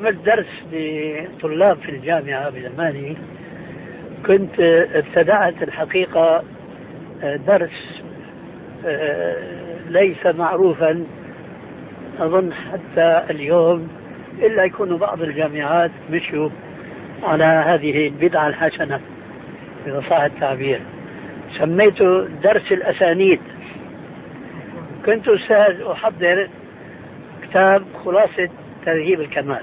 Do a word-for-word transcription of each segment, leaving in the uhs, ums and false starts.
عملت درس لطلاب في الجامعة بزماني. كنت ابتدعت الحقيقة درس ليس معروفا أظن حتى اليوم، إلا يكون بعض الجامعات مشوا على هذه البدعة الحسنة إذا صح التعبير. سميته درس الأسانيد. كنت أستاذ أحضر كتاب خلاصة ترهيب الكمال،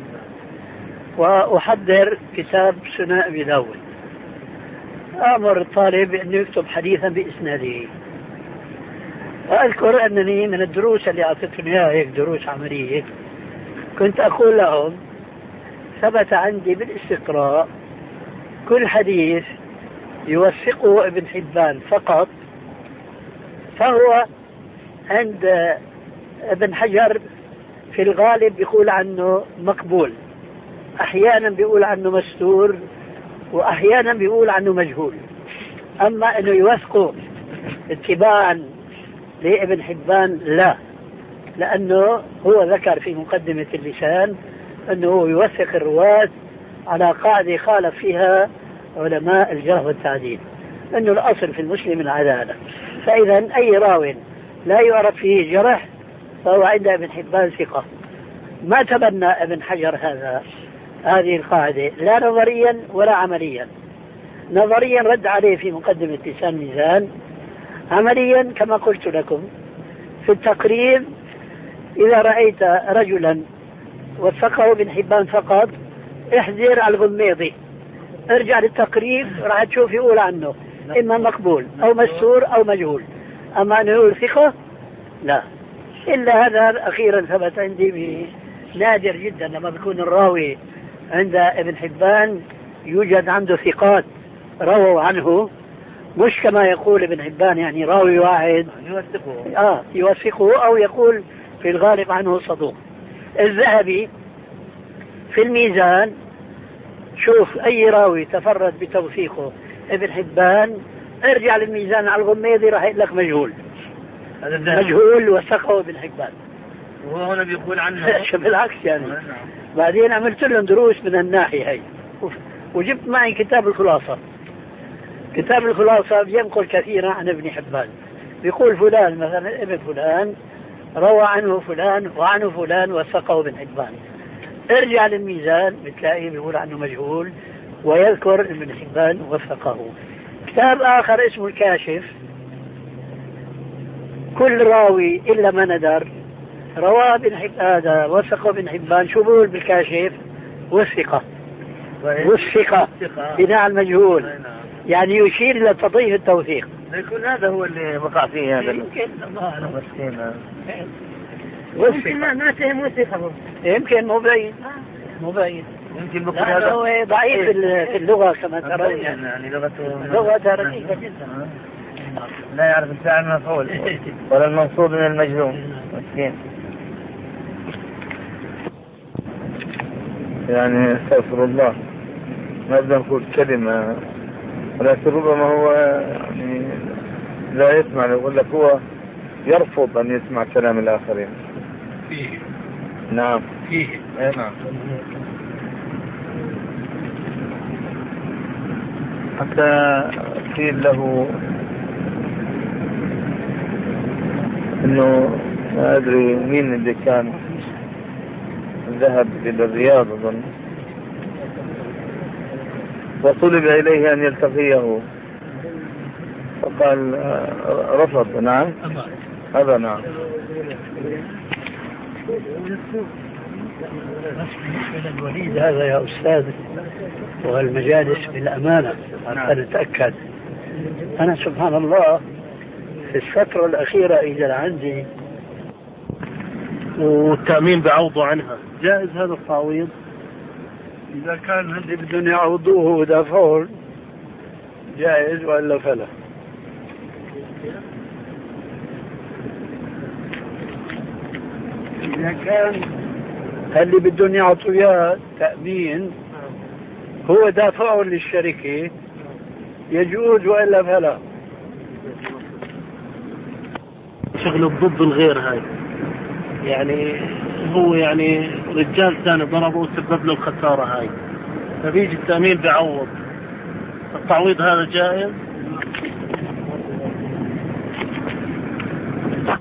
وأحضر كتاب سنن أبي داود. أمر الطالب أنه يكتب حديثا بإسناده. وأذكر أنني من الدروس اللي أعطيتهم إياها هيك دروس عملية كنت أقول لهم ثبت عندي بالاستقراء كل حديث يوثقه ابن حبان فقط فهو عند ابن حجر في الغالب يقول عنه مقبول، أحيانا بيقول عنه مستور، وأحيانا بيقول عنه مجهول. أما أنه يوثقه اتباعا لابن حبان لا، لأنه هو ذكر في مقدمة اللسان أنه يوثق الرواة على قاعدة خالف فيها علماء الجرح والتعديل، أنه الأصل في المسلم العدالة. فإذا أي راو لا يعرف فيه جرح فهو عند ابن حبان ثقة. ما تبنى ابن حجر هذا هذه القاعدة لا نظريا ولا عمليا. نظريا رد عليه في مقدمة لسان ميزان، عمليا كما قلت لكم في التقريب إذا رأيت رجلا وثقه ابن حبان فقط احذر على الغميضي، ارجع للتقريب راح تشوف يقول عنه إما مقبول أو مستور أو مجهول. أما أنه يقول ثقة لا. إلا هذا أخيرا ثبت عندي نادر جدا لما بيكون الراوي عند ابن حبان يوجد عنده ثقات رووا عنه، مش كما يقول ابن حبان يعني راوي واحد يوثقه آه يوثقه أو يقول في الغالب عنه صدوق. الذهبي في الميزان شوف أي راوي تفرد بتوثيقه ابن حبان ارجع للميزان على الغميضي راح يقول لك مجهول. مجهول وثقه ابن حبان، وهو هنا بيقول عنه بالعكس يعني. بعدين عملت لهم دروس من الناحية هي وجبت معي كتاب الخلاصة. كتاب الخلاصة بينقل كثيرا عن ابن حبان، بيقول فلان مثلا ابن فلان روى عنه فلان وعنه فلان وثقه ابن حبان. ارجع للميزان بتلاقيه بيقول عنه مجهول ويذكر ابن حبان وثقه. كتاب آخر اسمه الكاشف، كل راوي إلا ما ندر روى ابن حبان وثقه ابن حبان. شو بقول بالكاشف؟ والثقة والثقة بناء المجهول، يعني يشير إلى تضعيف التوثيق. يكون هذا هو اللي وقع فيه هذا. يمكن الله يمكن ما ما فهم وثيقة، يمكن مبين مبين يمكن هذا هو ضعيف في اللغة كما ترون، يعني لغته لغة رقيقة جدا، لا يعرف الفاعل المفعول ولا المنصوب من المجزوم مسكين. يعني استغفر الله ما بدنا نقول كلمة، ولكن ربما هو يعني لا يسمع، يقول لك هو يرفض أن يسمع كلام الآخرين. فيه نعم فيه نعم. حتى قيل له انه ما ادري مين اللي كان ذهب الى الرياض اظن وطلب اليه ان يلتقيه فقال رفض. نعم هذا نعم. الوليد هذا يا أستاذ والمجالس بالأمانة حتى نتأكد. أنا سبحان الله في الفترة الأخيرة إذا عندي والتأمين بعوضه عنها جائز هذا التعويض إذا كان عندي بدهم يعوضوه ودافعون جائز وإلا فلا. إذا كان اللي بدهم يعطوا إياه تأمين هو دافعه للشركة يجوز وإلا فلا. شغل ضد الغير هاي، يعني هو يعني رجال ثاني ضربه وسبب له الخسارة هاي، فبيجي التأمين بيعوض، التعويض هذا جائز؟